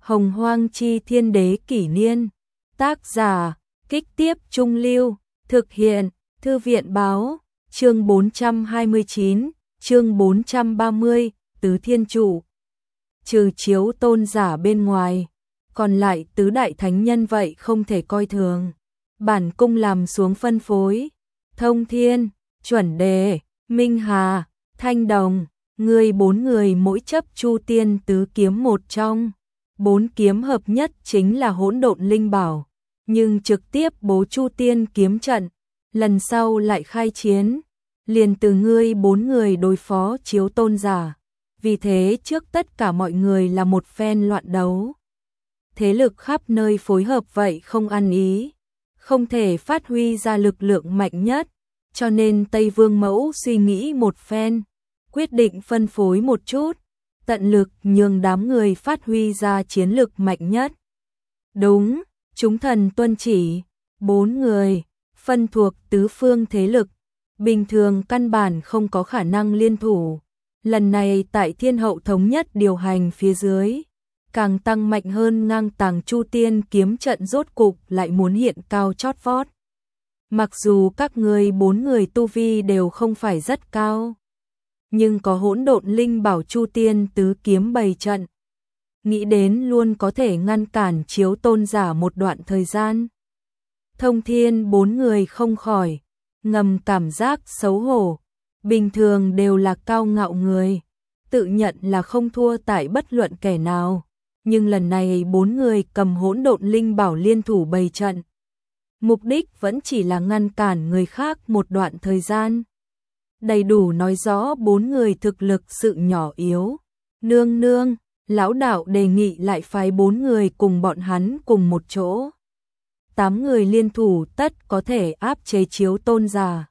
Hồng Hoang Chi Thiên Đế Kỷ Niên. Tác giả, Kích Tiếp Trung Lưu. Thực hiện, Thư viện Báo. Chương 429, chương 430, Tứ Thiên Trụ. Trừ Chiếu Tôn giả bên ngoài, còn lại tứ đại thánh nhân vậy không thể coi thường. Bản cung làm xuống phân phối. Thông Thiên, Chuẩn Đề, Minh Hà, Thanh Đồng, người 4 người mỗi chấp Chu Tiên tứ kiếm một trong. 4 kiếm hợp nhất chính là Hỗn Độn Linh Bảo, nhưng trực tiếp bố Chu Tiên kiếm trận, lần sau lại khai chiến, liền từ ngươi 4 người đối phó Chiếu Tôn giả. Vì thế trước tất cả mọi người là một phen loạn đấu. Thế lực khắp nơi phối hợp vậy không ăn ý, không thể phát huy ra lực lượng mạnh nhất, cho nên Tây Vương Mẫu suy nghĩ một phen, quyết định phân phối một chút, tận lực nhường đám người phát huy ra chiến lực mạnh nhất. Đúng, chúng thần tuân chỉ, 4 người, phân thuộc tứ phương thế lực, bình thường căn bản không có khả năng liên thủ. Lần này tại Thiên Hậu thống nhất điều hành phía dưới, càng tăng mạnh hơn, ngang tàng Chu Tiên kiếm trận rốt cục lại muốn hiện cao chót vót. Mặc dù các ngươi 4 người tu vi đều không phải rất cao, nhưng có Hỗn Độn Linh Bảo Chu Tiên tứ kiếm bày trận, nghĩ đến luôn có thể ngăn cản Chiếu Tôn giả một đoạn thời gian. Thông Thiên 4 người không khỏi ngầm cảm giác xấu hổ. Bình thường đều là cao ngạo người, tự nhận là không thua tại bất luận kẻ nào, nhưng lần này 4 người cầm Hỗn Độn Linh Bảo liên thủ bày trận, mục đích vẫn chỉ là ngăn cản người khác một đoạn thời gian. Đầy đủ nói rõ 4 người thực lực sự nhỏ yếu. Nương nương, lão đạo đề nghị lại phái 4 người cùng bọn hắn cùng một chỗ. 8 người liên thủ tất có thể áp chế Chiếu Tôn giả.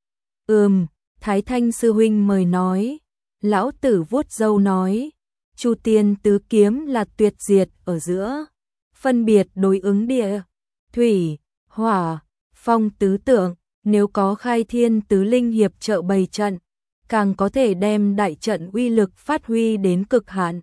Thái Thanh sư huynh mời nói. Lão tử vuốt râu nói, Chu Tiên tứ kiếm là tuyệt diệt ở giữa, phân biệt đối ứng địa, thủy, hỏa, phong tứ tượng, nếu có Khai Thiên tứ linh hiệp trợ bày trận, càng có thể đem đại trận uy lực phát huy đến cực hạn.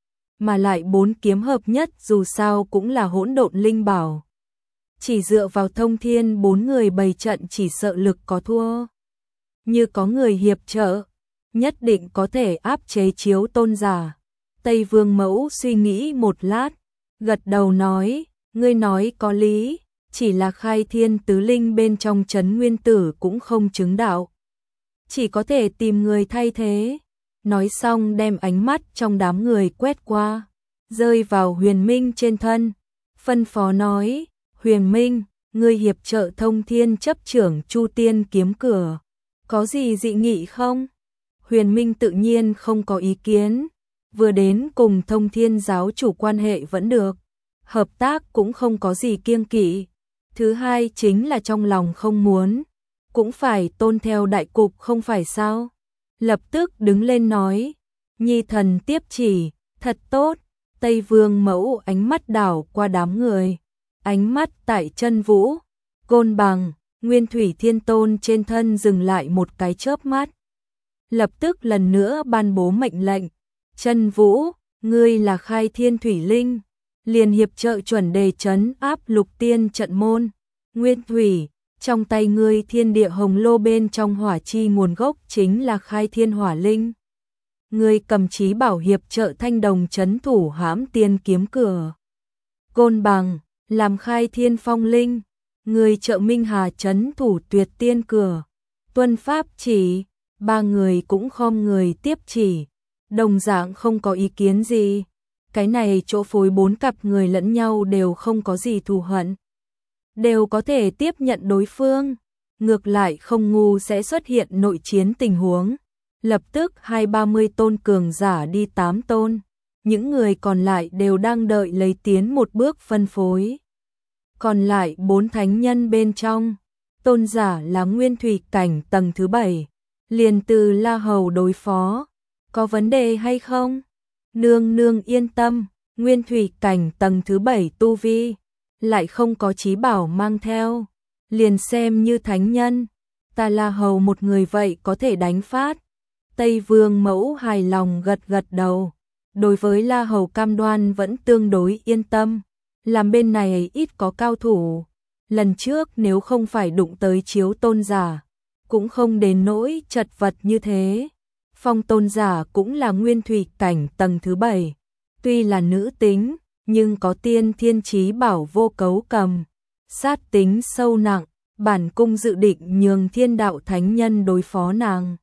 Mà lại 4 kiếm hợp nhất dù sao cũng là Hỗn Độn Linh Bảo. Chỉ dựa vào Thông Thiên 4 người bày trận chỉ sợ lực có thua. Như có người hiệp trợ, nhất định có thể áp chế Chiếu Tôn giả. Tây Vương Mẫu suy nghĩ một lát, gật đầu nói, ngươi nói có lý, chỉ là Khai Thiên tứ linh bên trong Trấn Nguyên Tử cũng không chứng đạo, chỉ có thể tìm người thay thế. Nói xong đem ánh mắt trong đám người quét qua, rơi vào Huyền Minh trên thân, phân phó nói, Huyền Minh, ngươi hiệp trợ Thông Thiên chấp trưởng Chu Tiên kiếm cửa, có gì dị nghị không? Huyền Minh tự nhiên không có ý kiến, vừa đến cùng Thông Thiên giáo chủ quan hệ vẫn được, hợp tác cũng không có gì kiêng kỵ. Thứ hai chính là trong lòng không muốn, cũng phải tôn theo đại cục không phải sao? Lập tức đứng lên nói, nhi thần tiếp chỉ, thật tốt. Tây Vương Mẫu ánh mắt đảo qua đám người, ánh mắt tại Chân Vũ, Côn Bằng, Nguyên Thủy Thiên Tôn trên thân dừng lại một cái chớp mắt. Lập tức lần nữa ban bố mệnh lệnh, Chân Vũ, ngươi là Khai Thiên Thủy Linh, liền hiệp trợ Chuẩn Đề trấn áp Lục Tiên trận môn. Nguyên Thủy, trong tay ngươi thiên địa hồng lô bên trong hỏa chi nguồn gốc chính là Khai Thiên Hỏa Linh. Ngươi cầm Chí Bảo hiệp trợ Thanh Đồng trấn thủ Hãm Tiên kiếm cửa. Côn Bằng, làm Khai Thiên Phong Linh, người trợ Minh Hà trấn thủ Tuyệt Tiên cửa. Tuân pháp chỉ, 3 người cũng khom người tiếp chỉ, đồng dạng không có ý kiến gì. Cái này chỗ phối 4 cặp người lẫn nhau đều không có gì thù hận, đều có thể tiếp nhận đối phương, ngược lại không ngu sẽ xuất hiện nội chiến tình huống. Lập tức 20-30 tôn cường giả đi 8 tôn, những người còn lại đều đang đợi lấy tiến một bước phân phối. Còn lại 4 thánh nhân bên trong, tôn giả là Nguyên Thủy cảnh tầng thứ 7, liền từ La Hầu đối phó, có vấn đề hay không? Nương nương yên tâm, Nguyên Thủy cảnh tầng thứ 7 tu vi, lại không có Chí Bảo mang theo, liền xem như thánh nhân, ta La Hầu một người vậy có thể đánh phát. Tây Vương Mẫu hài lòng gật gật đầu, Đối với La Hầu cam đoan vẫn tương đối yên tâm, làm bên này ít có cao thủ. Lần trước nếu không phải đụng tới Chiếu tôn giả, cũng không đến nỗi chật vật như thế. Phong tôn giả cũng là nguyên thủy cảnh tầng thứ 7, tuy là nữ tính, nhưng có tiên thiên chí bảo vô cấu cầm, sát tính sâu nặng, bản cung dự định nhường Thiên Đạo Thánh Nhân đối phó nàng.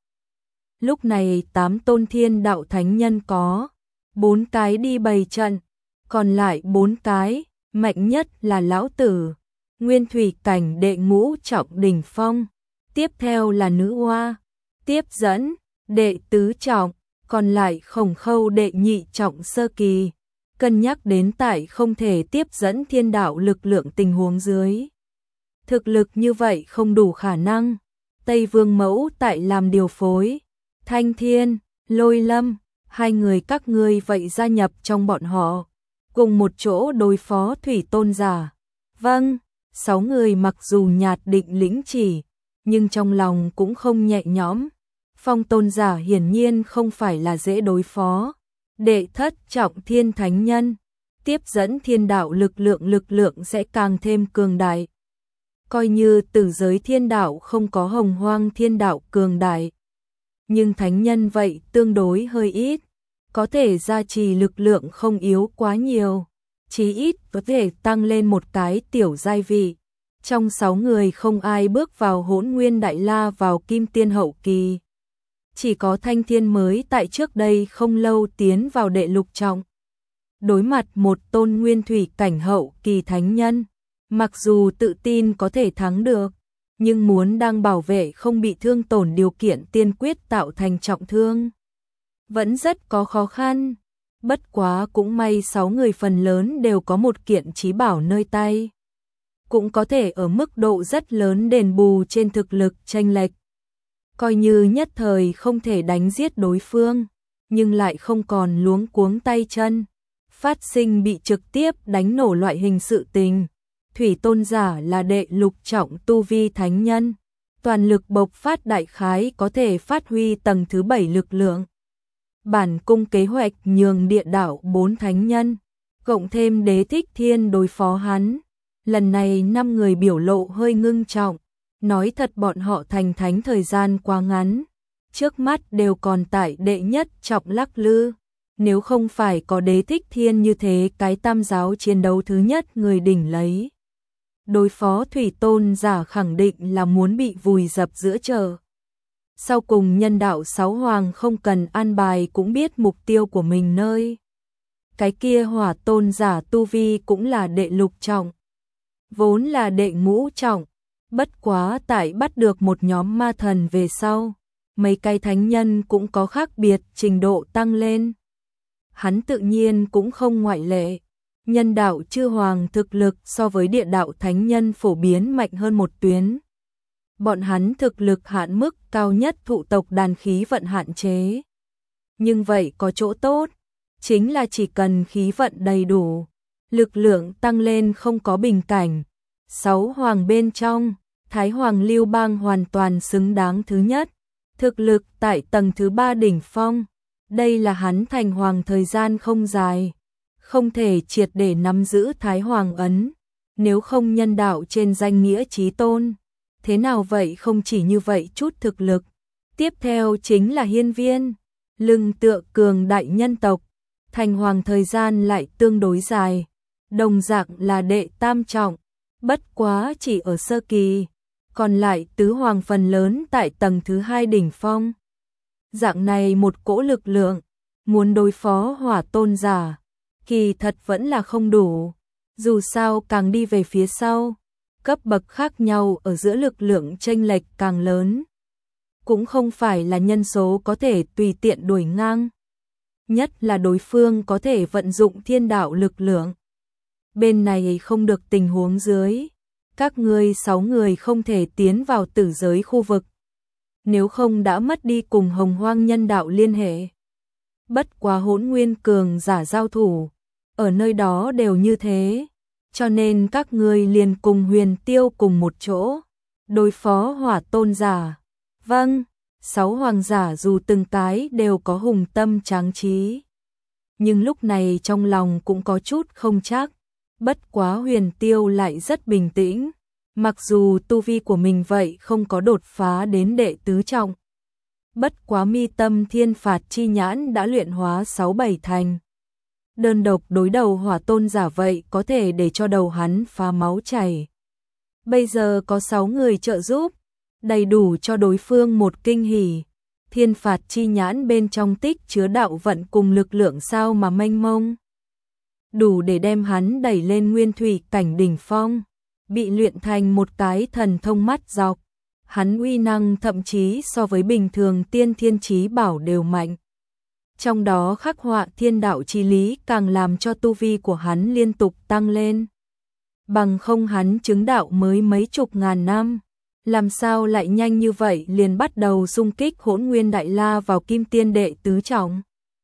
Lúc này 8 tôn Thiên Đạo Thánh Nhân có 4 cái đi bày trận, còn lại 4 cái, mạnh nhất là lão tử, nguyên thủy cảnh đệ ngũ trọng đỉnh phong, tiếp theo là nữ hoa, tiếp dẫn, đệ tứ trọng, còn lại Khổng Khâu đệ nhị trọng sơ kỳ. Cân nhắc đến tại không thể tiếp dẫn thiên đạo lực lượng tình huống dưới. Thực lực như vậy không đủ khả năng. Tây Vương Mẫu tại làm điều phối. Thanh Thiên, Lôi Lâm, hai người các ngươi vậy gia nhập trong bọn họ. Cùng một chỗ đối phó Thủy Tôn giả. Vâng, 6 người mặc dù nhạt định lĩnh chỉ, nhưng trong lòng cũng không nhẹ nhõm. Phong Tôn giả hiển nhiên không phải là dễ đối phó. Đệ thất trọng Thiên Thánh Nhân, tiếp dẫn thiên đạo lực lượng sẽ càng thêm cường đại. Coi như tử giới thiên đạo không có Hồng Hoang thiên đạo cường đại, nhưng thánh nhân vậy tương đối hơi ít, có thể gia trì lực lượng không yếu quá nhiều, chí ít có thể tăng lên một cái tiểu giai vị. Trong 6 người không ai bước vào Hỗn Nguyên Đại La vào Kim Tiên hậu kỳ. Chỉ có Thanh Thiên mới tại trước đây không lâu tiến vào đệ lục trọng. Đối mặt một tôn nguyên thủy cảnh hậu kỳ thánh nhân, mặc dù tự tin có thể thắng được, nhưng muốn đang bảo vệ không bị thương tổn điều kiện tiên quyết tạo thành trọng thương. Vẫn rất có khó khăn, bất quá cũng may 6 người phần lớn đều có một kiện chí bảo nơi tay. Cũng có thể ở mức độ rất lớn đền bù trên thực lực chênh lệch. Coi như nhất thời không thể đánh giết đối phương, nhưng lại không còn luống cuống tay chân, phát sinh bị trực tiếp đánh nổ loại hình sự tình. Thủy Tôn giả là đệ lục trọng tu vi thánh nhân, toàn lực bộc phát đại khái có thể phát huy tầng thứ 7 lực lượng. Bản cung kế hoạch nhường địa đạo 4 thánh nhân, cộng thêm Đế Thích Thiên đối phó hắn. Lần này 5 người biểu lộ hơi ngưng trọng. Nói thật bọn họ thành thánh thời gian quá ngắn, trước mắt đều còn tại đệ nhất trọng lắc lư. Nếu không phải có Đế Thích Thiên như thế cái tam giáo chiến đấu thứ nhất người đỉnh lấy. Đối phó Thủy Tôn giả khẳng định là muốn bị vùi dập giữa chợ. Sau cùng nhân đạo 6 hoàng không cần an bài cũng biết mục tiêu của mình nơi. Cái kia Hỏa Tôn giả tu vi cũng là đệ lục trọng, vốn là đệ ngũ trọng. Bất quá tại bắt được một nhóm ma thần về sau, mấy cái thánh nhân cũng có khác biệt trình độ tăng lên. Hắn tự nhiên cũng không ngoại lệ. Nhân đạo chư hoàng thực lực so với địa đạo thánh nhân phổ biến mạnh hơn một tuyến. Bọn hắn thực lực hạn mức cao nhất thụ tộc đàn khí vận hạn chế. Nhưng vậy có chỗ tốt, chính là chỉ cần khí vận đầy đủ, lực lượng tăng lên không có bình cảnh. 6 hoàng bên trong, Thái Hoàng Lưu Bang hoàn toàn xứng đáng thứ nhất, thực lực tại tầng thứ 3 đỉnh phong. Đây là hắn thành hoàng thời gian không dài, không thể triệt để nắm giữ Thái Hoàng ấn, nếu không nhân đạo trên danh nghĩa chí tôn. Thế nào vậy không chỉ như vậy chút thực lực. Tiếp theo chính là Hiên Viên, lưng tựa cường đại nhân tộc, thành hoàng thời gian lại tương đối dài, đồng dạng là đệ tam trọng, bất quá chỉ ở sơ kỳ, còn lại tứ hoàng phần lớn tại tầng thứ 2 đỉnh phong. Dạng này một cỗ lực lượng, muốn đối phó Hỏa Tôn giả, kỳ thật vẫn là không đủ, dù sao càng đi về phía sau, cấp bậc khác nhau ở giữa lực lượng chênh lệch càng lớn, cũng không phải là nhân số có thể tùy tiện đuổi ngang. Nhất là đối phương có thể vận dụng thiên đạo lực lượng. Bên này không được tình huống dưới, các ngươi 6 người không thể tiến vào tử giới khu vực, nếu không đã mất đi cùng Hồng Hoang nhân đạo liên hệ. Bất quá Hỗn Nguyên cường giả giao thủ, ở nơi đó đều như thế, cho nên các ngươi liền cùng Huyền Tiêu cùng một chỗ, đối phó Hỏa Tôn giả. Vâng, 6 hoàng giả dù từng cái đều có hùng tâm tráng trí, nhưng lúc này trong lòng cũng có chút không chắc. Bất quá Huyền Tiêu lại rất bình tĩnh, mặc dù tu vi của mình vậy không có đột phá đến đệ tứ trọng. Bất quá mi tâm thiên phạt chi nhãn đã luyện hóa 6-7 thành. Đơn độc đối đầu hỏa tôn giả vậy có thể để cho đầu hắn phá máu chảy. Bây giờ có 6 người trợ giúp, đầy đủ cho đối phương một kinh hỉ. Thiên phạt chi nhãn bên trong tích chứa đạo vận cùng lực lượng sao mà mênh mông, đủ để đem hắn đẩy lên nguyên thủy cảnh đỉnh phong, bị luyện thành một cái thần thông mắt dọc. Hắn uy năng thậm chí so với bình thường tiên thiên chí bảo đều mạnh. Trong đó khắc họa thiên đạo chí lý càng làm cho tu vi của hắn liên tục tăng lên. Bằng không hắn chứng đạo mới mấy chục ngàn năm, làm sao lại nhanh như vậy liền bắt đầu xung kích Hỗn Nguyên Đại La vào Kim Tiên đệ tứ trọng.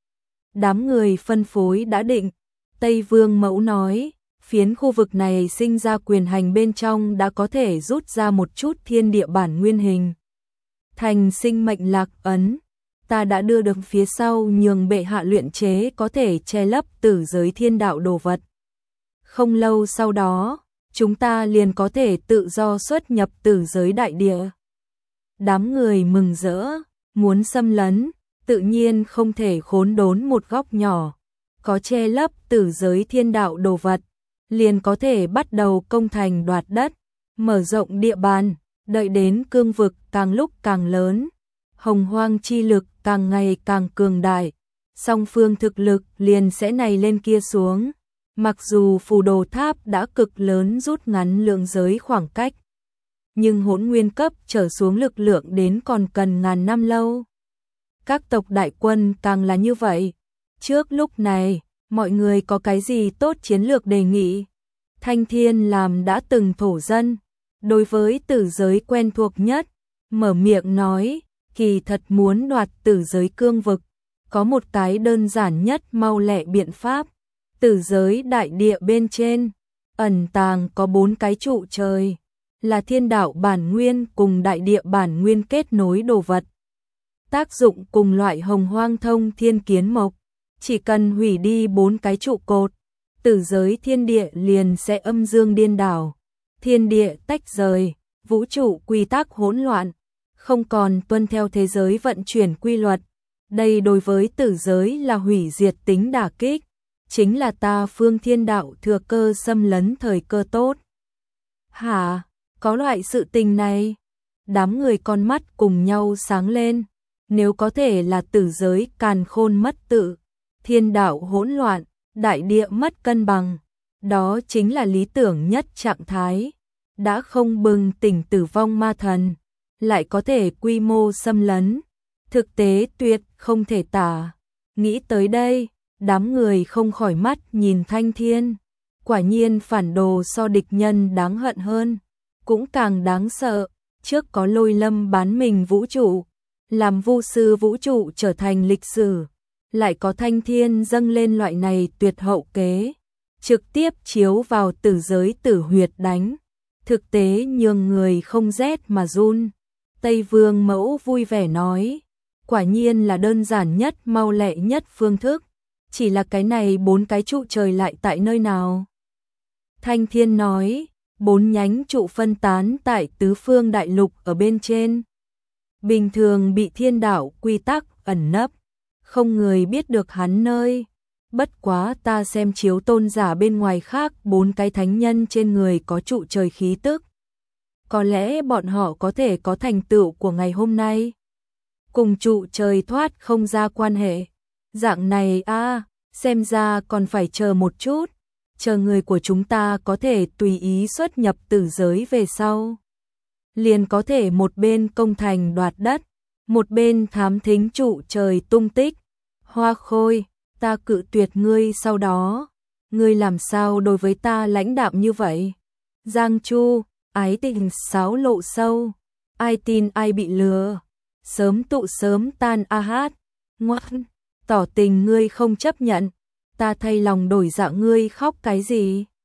Đám người phân phối đã định, Tây Vương Mẫu nói, phiến khu vực này sinh ra quyền hành bên trong đã có thể rút ra một chút thiên địa bản nguyên hình. Thành sinh mệnh lạc ấn, ta đã đưa được phía sau nhường bệ hạ luyện chế có thể che lấp tử giới thiên đạo đồ vật. Không lâu sau đó, chúng ta liền có thể tự do xuất nhập tử giới đại địa. Đám người mừng rỡ, muốn xâm lấn, tự nhiên không thể khốn đốn một góc nhỏ. Có che lấp tử giới thiên đạo đồ vật, liền có thể bắt đầu công thành đoạt đất, mở rộng địa bàn, đợi đến cương vực càng lúc càng lớn, hồng hoang chi lực càng ngày càng cường đại, song phương thực lực liền sẽ này lên kia xuống. Mặc dù phù đồ tháp đã cực lớn rút ngắn lượng giới khoảng cách, nhưng hỗn nguyên cấp trở xuống lực lượng đến còn cần ngàn năm lâu. Các tộc đại quân càng là như vậy. Trước lúc này, mọi người có cái gì tốt chiến lược đề nghị? Thanh Thiên làm đã từng thổ dân, đối với tử giới quen thuộc nhất, mở miệng nói, kỳ thật muốn đoạt tử giới cương vực, có một cái đơn giản nhất mau lẹ biện pháp. Tử giới đại địa bên trên, ẩn tàng có 4 cái trụ trời, là thiên đạo bản nguyên cùng đại địa bản nguyên kết nối đồ vật. Tác dụng cùng loại hồng hoang thông thiên kiến mộc, chỉ cần hủy đi 4 cái trụ cột, tử giới thiên địa liền sẽ âm dương điên đảo, thiên địa tách rời, vũ trụ quy tắc hỗn loạn, không còn tuân theo thế giới vận chuyển quy luật. Đây đối với tử giới là hủy diệt tính đả kích, chính là ta phương thiên đạo thừa cơ xâm lấn thời cơ tốt. Hả, có loại sự tình này? Đám người con mắt cùng nhau sáng lên, nếu có thể là tử giới càn khôn mất tự, thiên đạo hỗn loạn, đại địa mất cân bằng, đó chính là lý tưởng nhất trạng thái. Đã không bừng tỉnh tử vong ma thần, lại có thể quy mô xâm lấn, thực tế tuyệt không thể tả. Nghĩ tới đây, đám người không khỏi mắt nhìn Thanh Thiên, quả nhiên phản đồ so địch nhân đáng hận hơn, cũng càng đáng sợ. Trước có Lôi Lâm bán mình vũ trụ, làm vu sư vũ trụ trở thành lịch sử, lại có Thanh Thiên dâng lên loại này tuyệt hậu kế, trực tiếp chiếu vào tử giới tử huyệt đánh, thực tế nhường người không rét mà run. Tây Vương Mẫu vui vẻ nói, quả nhiên là đơn giản nhất mau lẹ nhất phương thức, chỉ là cái này 4 cái trụ trời lại tại nơi nào? Thanh Thiên nói, 4 nhánh trụ phân tán tại tứ phương đại lục ở bên trên. Bình thường bị thiên đạo quy tắc ẩn nấp, không người biết được hắn nơi. Bất quá ta xem chiếu tôn giả bên ngoài khác 4 cái thánh nhân trên người có trụ trời khí tức. Có lẽ bọn họ có thể có thành tựu của ngày hôm nay. Cùng trụ trời thoát không ra quan hệ. Dạng này xem ra còn phải chờ một chút. Chờ người của chúng ta có thể tùy ý xuất nhập tử giới về sau. Liền có thể một bên công thành đoạt đất, một bên thám thính trụ trời tung tích. Hoa Khôi, ta cự tuyệt ngươi sau đó. Ngươi làm sao đối với ta lãnh đạm như vậy? Giang Chu, ái tình sáo lộ sâu. Ai tin ai bị lừa. Sớm tụ sớm tan hát. Ngoan, tỏ tình ngươi không chấp nhận. Ta thay lòng đổi dạ ngươi khóc cái gì?